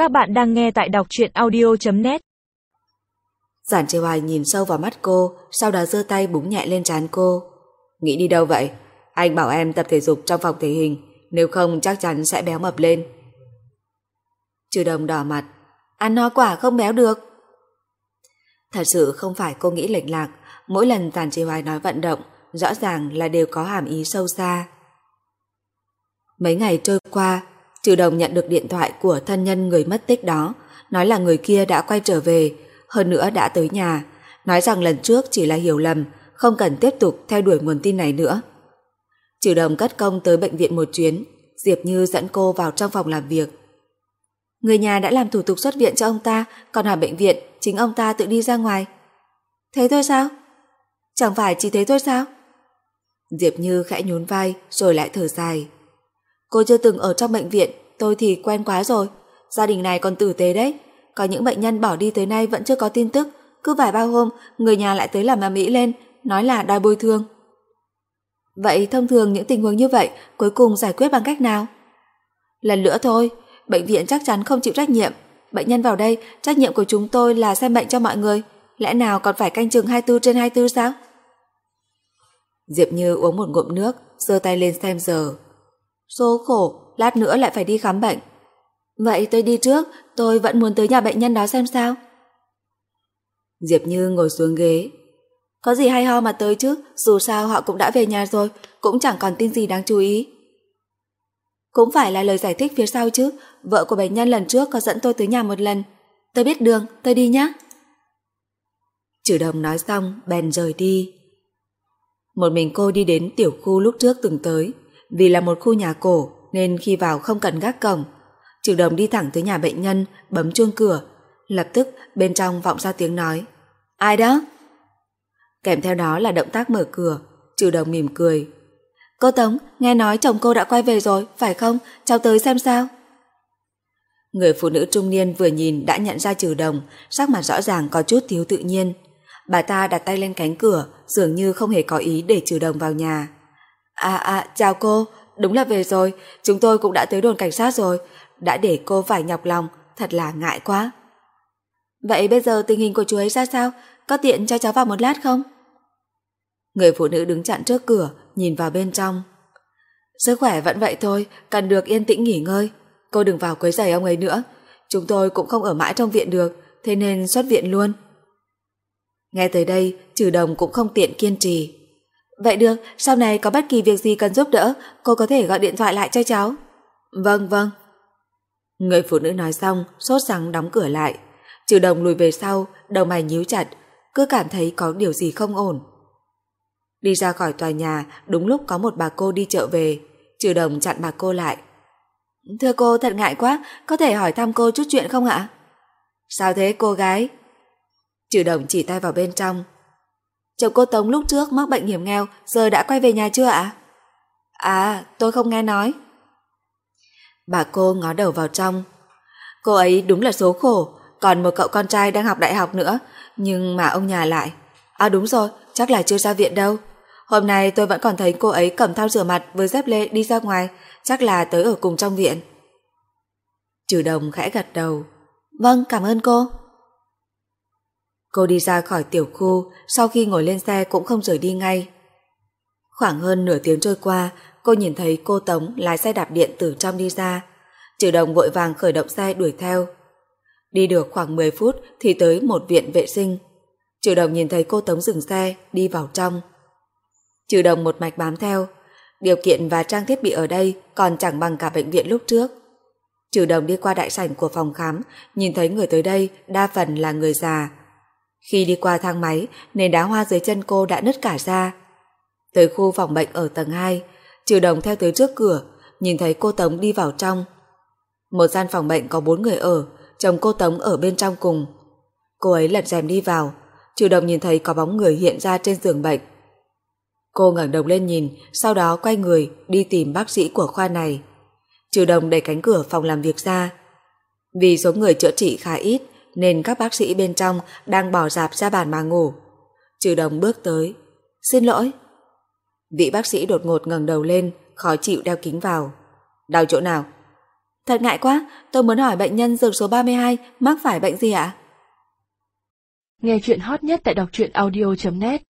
Các bạn đang nghe tại đọc truyện audio.net. Giản Trì Hoài nhìn sâu vào mắt cô, sau đó giơ tay búng nhẹ lên trán cô. Nghĩ đi đâu vậy? Anh bảo em tập thể dục trong phòng thể hình, nếu không chắc chắn sẽ béo mập lên. Trừ Đồng đỏ mặt. Ăn no quả không béo được. Thật sự không phải cô nghĩ lệch lạc, mỗi lần Giản Trì Hoài nói vận động, rõ ràng là đều có hàm ý sâu xa. Mấy ngày trôi qua, Trừ Đồng nhận được điện thoại của thân nhân người mất tích đó, nói là người kia đã quay trở về, hơn nữa đã tới nhà, nói rằng lần trước chỉ là hiểu lầm, không cần tiếp tục theo đuổi nguồn tin này nữa. Trừ Đồng cất công tới bệnh viện một chuyến, Diệp Như dẫn cô vào trong phòng làm việc. Người nhà đã làm thủ tục xuất viện cho ông ta, còn ở bệnh viện chính ông ta tự đi ra ngoài. Thế thôi sao? Chẳng phải chỉ thế thôi sao? Diệp Như khẽ nhún vai rồi lại thở dài. Cô chưa từng ở trong bệnh viện, tôi thì quen quá rồi. Gia đình này còn tử tế đấy. Có những bệnh nhân bỏ đi tới nay vẫn chưa có tin tức, cứ vài ba hôm người nhà lại tới làm ầm ĩ lên, nói là đòi bồi thường. Vậy thông thường những tình huống như vậy cuối cùng giải quyết bằng cách nào? Lần nữa thôi, bệnh viện chắc chắn không chịu trách nhiệm. Bệnh nhân vào đây, trách nhiệm của chúng tôi là xem bệnh cho mọi người, lẽ nào còn phải canh chừng 24/24 sao? Diệp Như uống một ngụm nước, giơ tay lên xem giờ. Số khổ, lát nữa lại phải đi khám bệnh. Vậy tôi đi trước, tôi vẫn muốn tới nhà bệnh nhân đó xem sao. Diệp Như ngồi xuống ghế. Có gì hay ho mà tới chứ, dù sao họ cũng đã về nhà rồi, cũng chẳng còn tin gì đáng chú ý. Cũng phải là lời giải thích phía sau chứ, vợ của bệnh nhân lần trước có dẫn tôi tới nhà một lần. Tôi biết đường, tôi đi nhé. Trừ Đồng nói xong, bèn rời đi. Một mình cô đi đến tiểu khu lúc trước từng tới. Vì là một khu nhà cổ nên khi vào không cần gác cổng. Trừ Đồng đi thẳng tới nhà bệnh nhân, bấm chuông cửa. Lập tức bên trong vọng ra tiếng nói. Ai đó? Kèm theo đó là động tác mở cửa. Trừ Đồng mỉm cười. Cô Tống, nghe nói chồng cô đã quay về rồi, phải không? Cháu tới xem sao. Người phụ nữ trung niên vừa nhìn đã nhận ra Trừ Đồng, sắc mặt rõ ràng có chút thiếu tự nhiên. Bà ta đặt tay lên cánh cửa, dường như không hề có ý để Trừ Đồng vào nhà. Chào cô, đúng là về rồi, chúng tôi cũng đã tới đồn cảnh sát rồi, đã để cô phải nhọc lòng, thật là ngại quá. Vậy bây giờ tình hình của chú ấy ra sao, có tiện cho cháu vào một lát không? Người phụ nữ đứng chặn trước cửa, nhìn vào bên trong. Sức khỏe vẫn vậy thôi, cần được yên tĩnh nghỉ ngơi, cô đừng vào quấy rầy ông ấy nữa, chúng tôi cũng không ở mãi trong viện được, thế nên xuất viện luôn. Nghe tới đây, Trừ Đồng cũng không tiện kiên trì. Vậy được, sau này có bất kỳ việc gì cần giúp đỡ, cô có thể gọi điện thoại lại cho cháu. Vâng. Người phụ nữ nói xong, sốt sắng đóng cửa lại. Trừ Đồng lùi về sau, đầu mày nhíu chặt, cứ cảm thấy có điều gì không ổn. Đi ra khỏi tòa nhà, đúng lúc có một bà cô đi chợ về. Trừ Đồng chặn bà cô lại. Thưa cô, thật ngại quá, có thể hỏi thăm cô chút chuyện không ạ? Sao thế cô gái? Trừ Đồng chỉ tay vào bên trong. Chồng cô Tống lúc trước mắc bệnh hiểm nghèo, giờ đã quay về nhà chưa ạ? Tôi không nghe nói. Bà cô ngó đầu vào trong. Cô ấy đúng là số khổ, còn một cậu con trai đang học đại học nữa, nhưng mà ông nhà lại. Đúng rồi, chắc là chưa ra viện đâu. Hôm nay tôi vẫn còn thấy cô ấy cầm thau rửa mặt với dép lê đi ra ngoài, chắc là tới ở cùng trong viện. Trừ Đồng khẽ gật đầu. Vâng, cảm ơn cô. Cô đi ra khỏi tiểu khu, sau khi ngồi lên xe cũng không rời đi ngay. Khoảng hơn nửa tiếng trôi qua, cô nhìn thấy cô Tống lái xe đạp điện từ trong đi ra. Trừ Đồng vội vàng khởi động xe đuổi theo. Đi được khoảng 10 phút thì tới một viện vệ sinh. Trừ Đồng nhìn thấy cô Tống dừng xe, đi vào trong. Trừ Đồng một mạch bám theo. Điều kiện và trang thiết bị ở đây còn chẳng bằng cả bệnh viện lúc trước. Trừ Đồng đi qua đại sảnh của phòng khám, nhìn thấy người tới đây đa phần là người già. Khi đi qua thang máy, nền đá hoa dưới chân cô đã nứt cả ra. Tới khu phòng bệnh ở tầng 2, Trừ Đồng theo tới trước cửa, nhìn thấy cô Tống đi vào trong. Một gian phòng bệnh có 4 người ở, chồng cô Tống ở bên trong cùng. Cô ấy lật rèm đi vào, Trừ Đồng nhìn thấy có bóng người hiện ra trên giường bệnh. Cô ngẩng đầu lên nhìn, sau đó quay người đi tìm bác sĩ của khoa này. Trừ Đồng đẩy cánh cửa phòng làm việc ra. Vì số người chữa trị khá ít, nên các bác sĩ bên trong đang bỏ rạp ra bàn mà ngủ. Trừ Đồng bước tới. Xin lỗi. Vị bác sĩ đột ngột ngẩng đầu lên, khó chịu đeo kính vào. Đau chỗ nào? Thật ngại quá, tôi muốn hỏi bệnh nhân giường số 32 mắc phải bệnh gì ạ? Nghe chuyện hot nhất tại đọc truyện audio.net